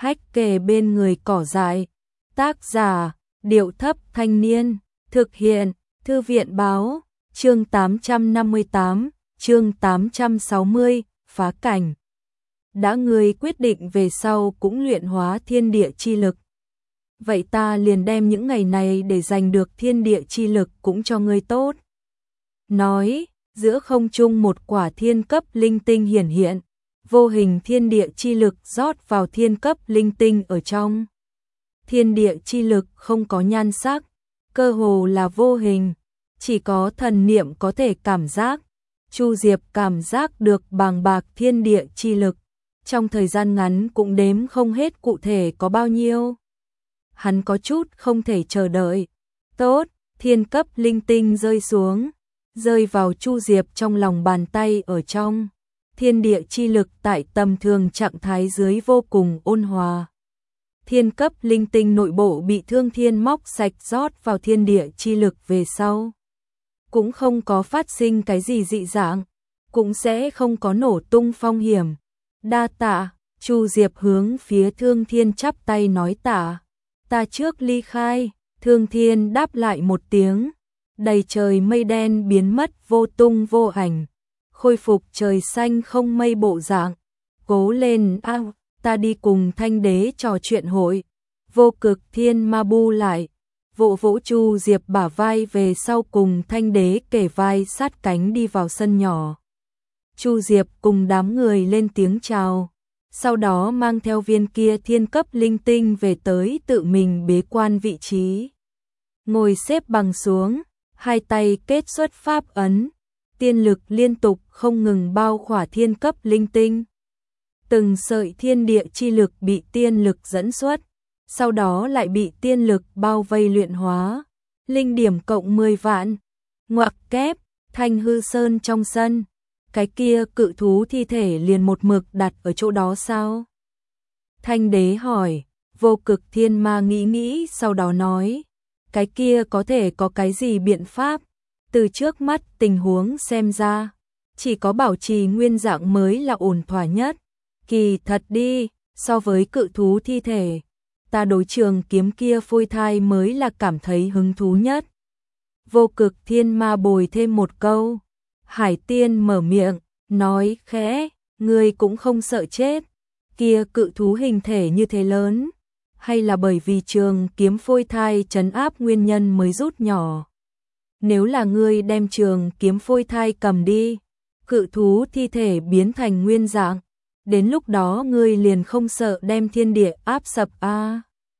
hách kề bên người cỏ dại. Tác giả, Điệu Thấp Thanh Niên, thực hiện, Thư viện Báo, chương 858, chương 860, phá cảnh. Đã ngươi quyết định về sau cũng luyện hóa thiên địa chi lực. Vậy ta liền đem những ngày này để giành được thiên địa chi lực cũng cho ngươi tốt. Nói, giữa không trung một quả thiên cấp linh tinh hiển hiện, vô hình thiên địa chi lực rót vào thiên cấp linh tinh ở trong. Thiên địa chi lực không có nhan sắc, cơ hồ là vô hình, chỉ có thần niệm có thể cảm giác. Chu Diệp cảm giác được bàng bạc thiên địa chi lực, trong thời gian ngắn cũng đếm không hết cụ thể có bao nhiêu. Hắn có chút không thể chờ đợi. Tốt, thiên cấp linh tinh rơi xuống, rơi vào Chu Diệp trong lòng bàn tay ở trong. Thiên địa chi lực tại tầm thường trạng thái dưới vô cùng ôn hòa. Thiên cấp linh tinh nội bộ bị Thương Thiên móc sạch rót vào thiên địa chi lực về sau. Cũng không có phát sinh cái gì dị dạng, cũng sẽ không có nổ tung phong hiểm. Đa tạ, Chu Diệp hướng phía Thương Thiên chắp tay nói tạ. Ta trước ly khai. Thương Thiên đáp lại một tiếng. Đầy trời mây đen biến mất vô tung vô ảnh, khôi phục trời xanh không mây bộ dạng. Cố lên ta đi cùng Thanh Đế trò chuyện hội. Vô Cực Thiên Ma bu lại, vỗ vỗ Chu Diệp bả vai về sau cùng Thanh Đế kề vai sát cánh đi vào sân nhỏ. Chu Diệp cùng đám người lên tiếng chào, sau đó mang theo viên kia thiên cấp linh tinh về tới tự mình bế quan vị trí. Ngồi xếp bằng xuống, hai tay kết xuất pháp ấn, tiên lực liên tục không ngừng bao khỏa thiên cấp linh tinh. Từng sợi thiên địa chi lực bị tiên lực dẫn xuất, sau đó lại bị tiên lực bao vây luyện hóa. Linh điểm cộng 10 vạn. Ngoặc kép, Thanh Hư Sơn trong sân. Cái kia cự thú thi thể liền một mực đặt ở chỗ đó sao? Thanh Đế hỏi. Vô Cực Thiên Ma nghĩ sau đó nói. Cái kia có thể có cái gì biện pháp? Từ trước mắt tình huống xem ra, chỉ có bảo trì nguyên dạng mới là ổn thỏa nhất. Kỳ thật đi, so với cự thú thi thể, ta đối trường kiếm kia phôi thai mới là cảm thấy hứng thú nhất. Vô Cực Thiên Ma bồi thêm một câu. Hải Tiên mở miệng, nói khẽ, ngươi cũng không sợ chết. Kia cự thú hình thể như thế lớn, hay là bởi vì trường kiếm phôi thai trấn áp nguyên nhân mới rút nhỏ? Nếu là ngươi đem trường kiếm phôi thai cầm đi, cự thú thi thể biến thành nguyên dạng, đến lúc đó ngươi liền không sợ đem thiên địa áp sập a?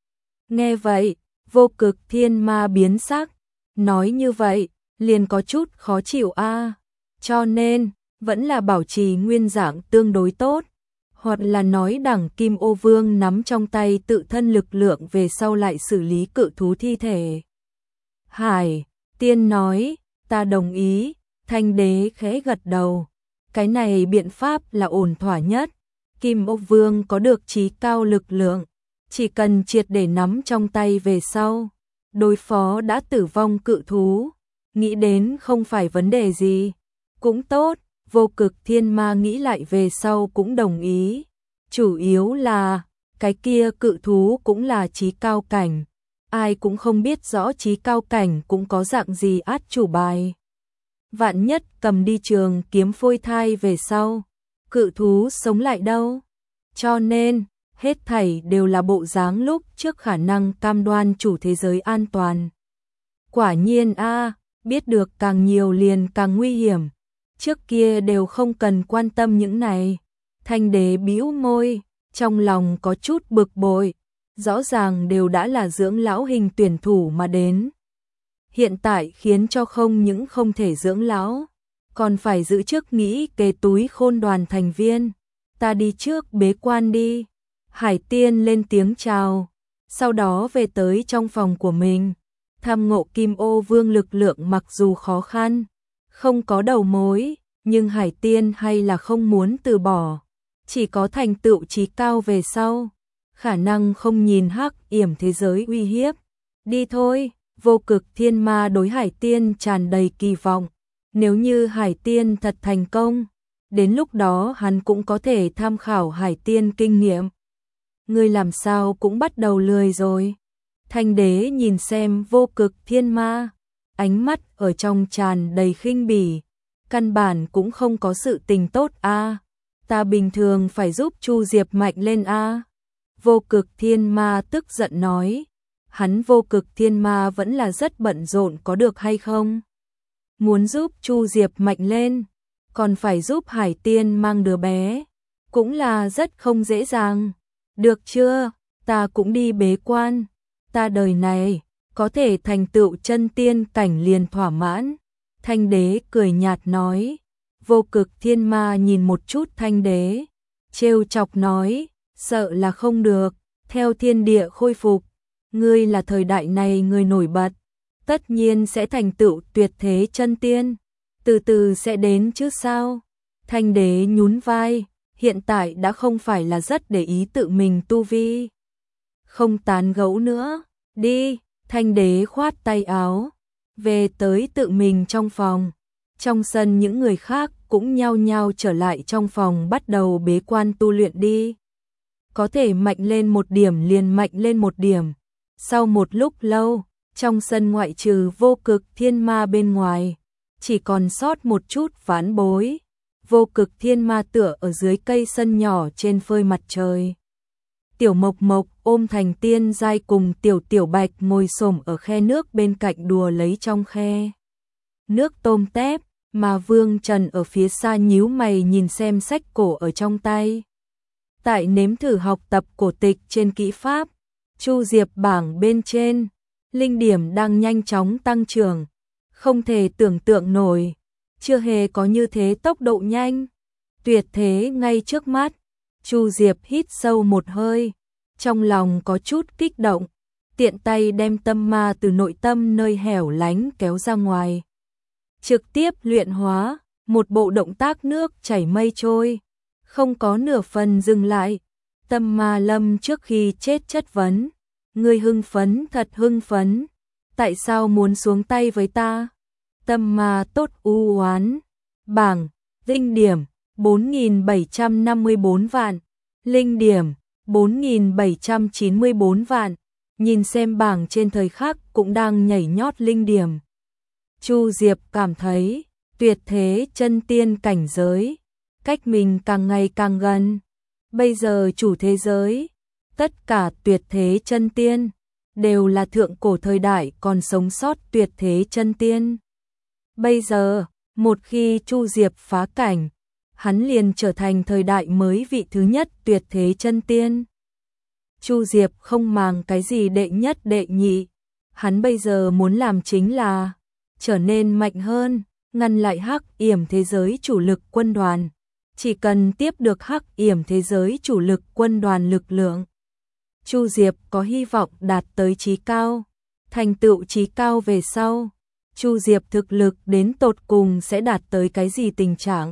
Nghe vậy, Vô Cực Thiên Ma biến sắc, nói như vậy, liền có chút khó chịu a. Cho nên, vẫn là bảo trì nguyên dạng tương đối tốt, hoặc là nói đẳng Kim Ô Vương nắm trong tay tự thân lực lượng về sau lại xử lý cự thú thi thể. Hải Tiên nói, ta đồng ý. Thanh Đế khẽ gật đầu. Cái này biện pháp là ổn thỏa nhất. Kim Ô Vương có được chí cao lực lượng, chỉ cần triệt để nắm trong tay về sau, đối phó đã tử vong cự thú, nghĩ đến không phải vấn đề gì. Cũng tốt, Vô Cực Thiên Ma nghĩ lại về sau cũng đồng ý. Chủ yếu là, cái kia cự thú cũng là chí cao cảnh. Ai cũng không biết rõ chí cao cảnh cũng có dạng gì át chủ bài. Vạn nhất cầm đi trường kiếm phôi thai về sau, cự thú sống lại đâu. Cho nên, hết thảy đều là bộ dáng lúc trước khả năng cam đoan chủ thế giới an toàn. Quả nhiên biết được càng nhiều liền càng nguy hiểm. Trước kia đều không cần quan tâm những này. Thanh Đế bĩu môi, trong lòng có chút bực bội. Rõ ràng đều đã là dưỡng lão hình tuyển thủ mà đến. Hiện tại khiến cho không những không thể dưỡng lão, còn phải giữ chức nghĩ kế túi khôn đoàn thành viên. Ta đi trước bế quan đi. Hải Tiên lên tiếng chào, sau đó về tới trong phòng của mình. Tham ngộ Kim Ô Vương lực lượng mặc dù khó khăn, không có đầu mối, nhưng Hải Tiên hay là không muốn từ bỏ. Chỉ có thành tựu chí cao về sau, khả năng không nhìn hắc yểm thế giới uy hiếp. Đi thôi. Vô Cực Thiên Ma đối Hải Tiên tràn đầy kỳ vọng. Nếu như Hải Tiên thật thành công, đến lúc đó hắn cũng có thể tham khảo Hải Tiên kinh nghiệm. ngươi làm sao cũng bắt đầu lười rồi. Thanh đế nhìn xem Vô Cực Thiên Ma, ánh mắt ở trong tràn đầy khinh bỉ, căn bản cũng không có sự tình tốt a. Ta bình thường phải giúp Chu Diệp mạnh lên a. Vô Cực Thiên Ma tức giận nói, hắn Vô Cực Thiên Ma vẫn là rất bận rộn có được hay không? Muốn giúp Chu Diệp mạnh lên, còn phải giúp Hải Tiên mang đứa bé, cũng là rất không dễ dàng. Được chưa, ta cũng đi bế quan, ta đời này có thể thành tựu chân tiên cảnh liền thỏa mãn. Thanh đế cười nhạt nói. Vô Cực Thiên Ma nhìn một chút Thanh đế, trêu chọc nói, sợ là không được, theo thiên địa khôi phục, ngươi là thời đại này người nổi bật, tất nhiên sẽ thành tựu tuyệt thế chân tiên, từ từ sẽ đến chứ sao. Thanh đế nhún vai, hiện tại đã không phải là rất để ý tự mình tu vi. Không tán gẫu nữa, đi. Thanh đế khoát tay áo, về tới tự mình trong phòng. Trong sân những người khác cũng nhao nhao trở lại trong phòng bắt đầu bế quan tu luyện đi. Có thể mạnh lên một điểm liền mạnh lên một điểm. Sau một lúc lâu, trong sân ngoại trừ Vô Cực Thiên Ma bên ngoài, chỉ còn sót một chút vãn bối. Vô Cực Thiên Ma tựa ở dưới cây sân nhỏ trên phơi mặt trời. Tiểu Mộc Mộc ôm Thành Tiên Giai cùng Tiểu Tiểu Bạch ngồi xổm ở khe nước bên cạnh đùa lấy trong khe nước tôm tép, mà Vương Trần ở phía xa nhíu mày nhìn xem sách cổ ở trong tay. Tại nếm thử học tập cổ tịch trên kỹ pháp, Chu Diệp bảng bên trên, linh điểm đang nhanh chóng tăng trưởng, không thể tưởng tượng nổi, chưa hề có như thế tốc độ nhanh, tuyệt thế ngay trước mắt. Chu Diệp hít sâu một hơi, trong lòng có chút kích động, tiện tay đem tâm ma từ nội tâm nơi hẻo lánh kéo ra ngoài. Trực tiếp luyện hóa, một bộ động tác nước chảy mây trôi, không có nửa phần dừng lại. Tâm ma lâm trước khi chết chất vấn, ngươi hưng phấn thật hưng phấn, tại sao muốn xuống tay với ta? Tâm ma tốt u oán, bảng, linh điểm, 4.754 vạn, linh điểm, 4.794 vạn, nhìn xem bảng trên thời khắc cũng đang nhảy nhót linh điểm. Chu Diệp cảm thấy, tuyệt thế chân tiên cảnh giới, cách mình càng ngày càng gần. Bây giờ chủ thế giới, tất cả tuyệt thế chân tiên, đều là thượng cổ thời đại còn sống sót tuyệt thế chân tiên. Bây giờ, một khi Chu Diệp phá cảnh, hắn liền trở thành thời đại mới vị thứ nhất tuyệt thế chân tiên. Chu Diệp không màng cái gì đệ nhất đệ nhị, hắn bây giờ muốn làm chính là trở nên mạnh hơn, ngăn lại Hắc Yểm thế giới chủ lực quân đoàn. Chỉ cần tiếp được Hắc Yểm thế giới chủ lực quân đoàn lực lượng, Chu Diệp có hy vọng đạt tới chí cao, thành tựu chí cao về sau. Chu Diệp thực lực đến tột cùng sẽ đạt tới cái gì tình trạng,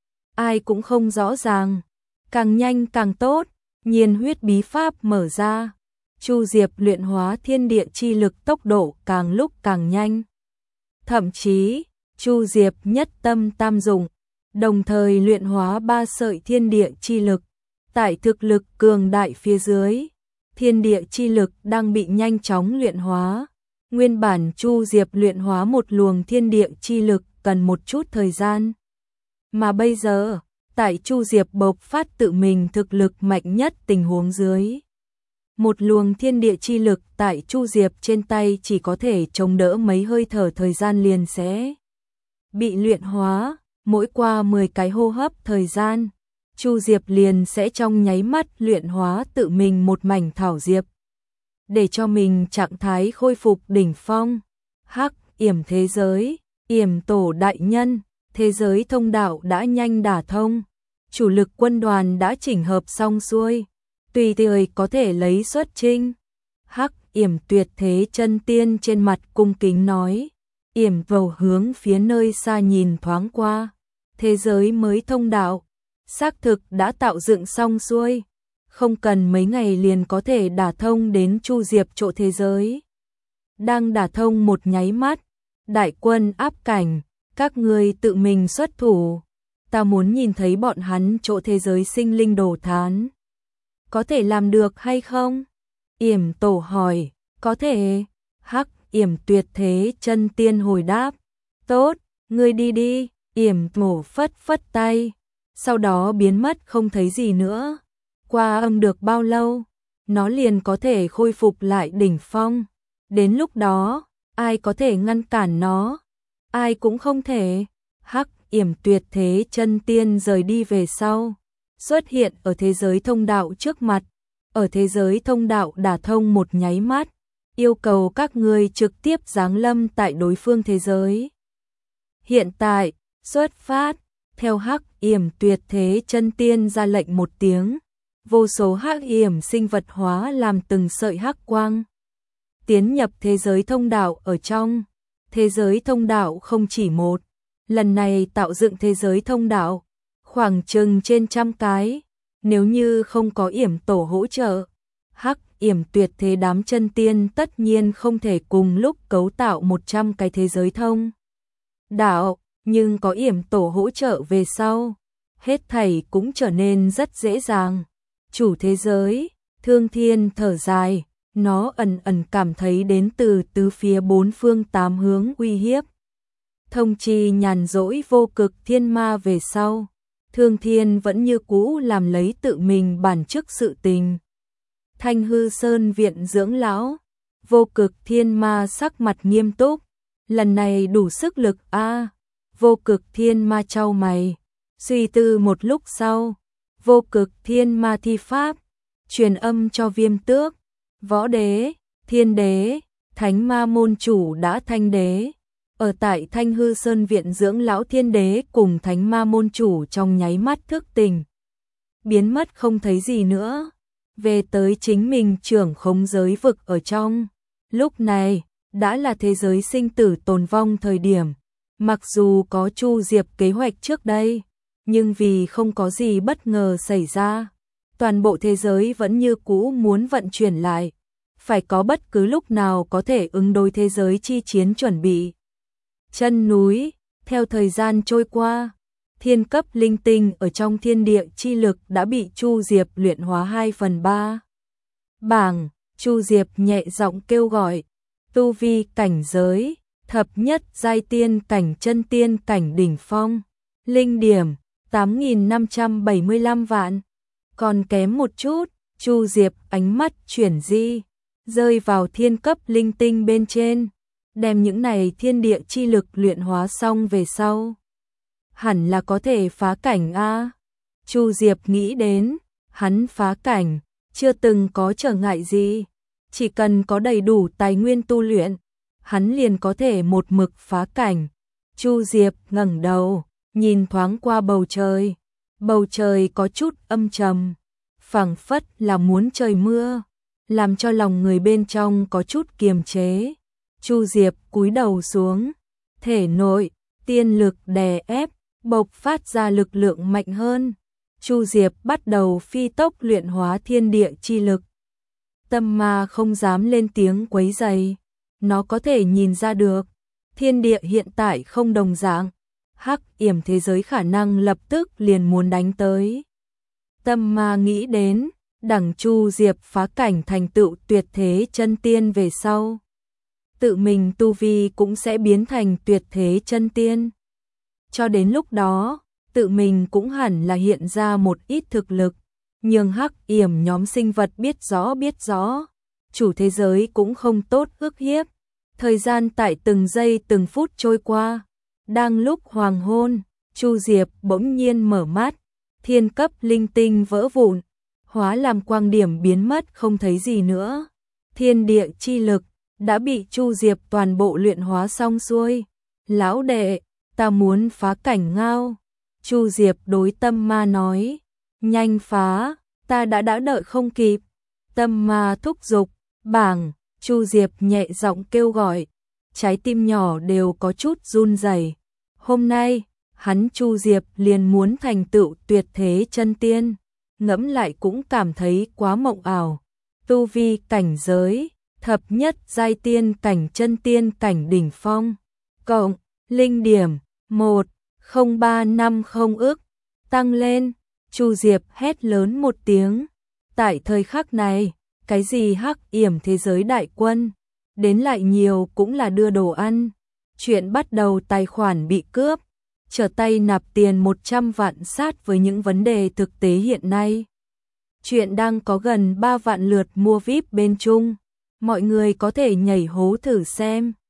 ai cũng không rõ ràng, càng nhanh càng tốt. Nhiên huyết bí pháp mở ra, Chu Diệp luyện hóa thiên địa chi lực tốc độ càng lúc càng nhanh. Thậm chí, Chu Diệp nhất tâm tam dụng, đồng thời luyện hóa 3 sợi thiên địa chi lực. Tại thực lực cường đại phía dưới, thiên địa chi lực đang bị nhanh chóng luyện hóa. Nguyên bản Chu Diệp luyện hóa một luồng thiên địa chi lực cần một chút thời gian. Mà bây giờ, tại Chu Diệp bộc phát tự mình thực lực mạnh nhất tình huống dưới, một luồng thiên địa chi lực tại Chu Diệp trên tay chỉ có thể chống đỡ mấy hơi thở thời gian liền sẽ bị luyện hóa. Mỗi qua 10 cái hô hấp thời gian, Chu Diệp liền sẽ trong nháy mắt luyện hóa tự mình một mảnh thảo diệp, để cho mình trạng thái khôi phục đỉnh phong. Hắc Yểm thế giới, Yểm tổ đại nhân, thế giới thông đạo đã nhanh đả thông, chủ lực quân đoàn đã chỉnh hợp xong xuôi, tùy thời có thể lấy xuất chinh. Hắc Yểm tuyệt thế chân tiên trên mặt cung kính nói. Yểm vầu hướng phía nơi xa nhìn thoáng qua, thế giới mới thông đạo, xác thực đã tạo dựng xong xuôi, không cần mấy ngày liền có thể đả thông đến Chu Diệp chỗ thế giới. Đang đả thông một nháy mắt, đại quân áp cảnh, các ngươi tự mình xuất thủ, ta muốn nhìn thấy bọn hắn chỗ thế giới sinh linh đổ thán. có thể làm được hay không? Yểm Tổ hỏi, có thể. Hắc Yểm Tuyệt Thế Chân Tiên hồi đáp, tốt, ngươi đi đi. Yểm Tổ phất phất tay, sau đó biến mất không thấy gì nữa. Qua âm được bao lâu, nó liền có thể khôi phục lại đỉnh phong. Đến lúc đó, ai có thể ngăn cản nó? Ai cũng không thể. Hắc Yểm Tuyệt Thế Chân Tiên rời đi về sau, xuất hiện ở thế giới thông đạo trước mặt. Ở thế giới thông đạo đả thông một nháy mắt, yêu cầu các ngươi trực tiếp giáng lâm tại đối phương thế giới. Hiện tại, xuất phát. Theo Hắc Yểm Tuyệt Thế Chân Tiên ra lệnh một tiếng, vô số hắc yểm sinh vật hóa làm từng sợi hắc quang, tiến nhập thế giới thông đạo ở trong. Thế giới thông đạo không chỉ một, lần này tạo dựng thế giới thông đạo, khoảng chừng trên 100 cái. Nếu như không có Yểm Tổ hỗ trợ, Hắc Yểm Tuyệt Thế đám chân tiên tất nhiên không thể cùng lúc cấu tạo 100 cái thế giới thông đạo, nhưng có Yểm Tổ hỗ trợ về sau, hết thảy cũng trở nên rất dễ dàng. Chủ thế giới, Thương Thiên thở dài, nó ẩn ẩn cảm thấy đến từ tứ phía bốn phương tám hướng uy hiếp. Thông chi nhàn rỗi vô cực thiên ma về sau, Thương Thiên vẫn như cũ làm lấy tự mình bản chức sự tình. Thanh Hư Sơn viện dưỡng lão, vô cực thiên ma sắc mặt nghiêm túc, lần này đủ sức lực a. Vô cực thiên ma chau mày, suy tư một lúc sau, vô cực thiên ma thi pháp, truyền âm cho Viêm Tước, Võ Đế, Thiên Đế, Thánh Ma môn chủ đã thanh đế. Ở tại Thanh Hư Sơn viện dưỡng lão Thiên Đế cùng Thánh Ma môn chủ trong nháy mắt thức tỉnh, biến mất không thấy gì nữa, về tới chính mình trưởng khống giới vực ở trong. Lúc này, đã là thế giới sinh tử tồn vong thời điểm. Mặc dù có Chu Diệp kế hoạch trước đây, nhưng vì không có gì bất ngờ xảy ra, toàn bộ thế giới vẫn như cũ muốn vận chuyển lại, phải có bất cứ lúc nào có thể ứng đối thế giới chi chiến chuẩn bị. Chân núi, theo thời gian trôi qua, thiên cấp linh tinh ở trong thiên địa chi lực đã bị Chu Diệp luyện hóa 2/3. Bảng, Chu Diệp nhẹ giọng kêu gọi, tu vi cảnh giới thập nhất giai tiên cảnh chân tiên cảnh đỉnh phong, linh điểm 8.575 vạn. Còn kém một chút. Chu Diệp ánh mắt chuyển di, rơi vào thiên cấp linh tinh bên trên, đem những này thiên địa chi lực luyện hóa xong về sau, hẳn là có thể phá cảnh a. Chu Diệp nghĩ đến, hắn phá cảnh chưa từng có trở ngại gì, chỉ cần có đầy đủ tài nguyên tu luyện, hắn liền có thể một mực phá cảnh. Chu Diệp ngẩng đầu, nhìn thoáng qua bầu trời. Bầu trời có chút âm trầm, phảng phất là muốn trời mưa, làm cho lòng người bên trong có chút kiềm chế. Chu Diệp cúi đầu xuống, thể nội tiên lực đè ép, bộc phát ra lực lượng mạnh hơn. Chu Diệp bắt đầu phi tốc luyện hóa thiên địa chi lực. Tâm ma không dám lên tiếng quấy rầy, nó có thể nhìn ra được, thiên địa hiện tại không đồng dạng, Hắc Yểm thế giới khả năng lập tức liền muốn đánh tới. Tâm ma nghĩ đến, đẳng Chu Diệp phá cảnh thành tựu tuyệt thế chân tiên về sau, tự mình tu vi cũng sẽ biến thành tuyệt thế chân tiên. Cho đến lúc đó, tự mình cũng hẳn là hiện ra một ít thực lực, nhưng Hắc Yểm nhóm sinh vật biết rõ, chủ thế giới cũng không tốt ức hiếp. Thời gian tại từng giây từng phút trôi qua, đang lúc hoàng hôn, Chu Diệp bỗng nhiên mở mắt, thiên cấp linh tinh vỡ vụn, hóa làm quang điểm biến mất không thấy gì nữa. Thiên địa chi lực đã bị Chu Diệp toàn bộ luyện hóa xong xuôi. Lão đệ, ta muốn phá cảnh ngao. Chu Diệp đối tâm ma nói, nhanh phá, ta đã đợi không kịp. Tâm ma thúc giục, bảng, Chu Diệp nhẹ giọng kêu gọi, trái tim nhỏ đều có chút run rẩy. Hôm nay, hắn Chu Diệp liền muốn thành tựu tuyệt thế chân tiên, ngẫm lại cũng cảm thấy quá mộng ảo. Tu vi cảnh giới, thập nhất giai tiên cảnh chân tiên cảnh đỉnh phong, cộng linh điểm 10350 ức, tăng lên. Chu Diệp hét lớn một tiếng, Tại thời khắc này, cái gì hắc yểm thế giới đại quân, đến lại nhiều cũng là đưa đồ ăn. Chuyện bắt đầu tài khoản bị cướp, trở tay nạp tiền 100 vạn sát với những vấn đề thực tế hiện nay. Chuyện đang có gần 3 vạn lượt mua VIP bên Trung, mọi người có thể nhảy hố thử xem.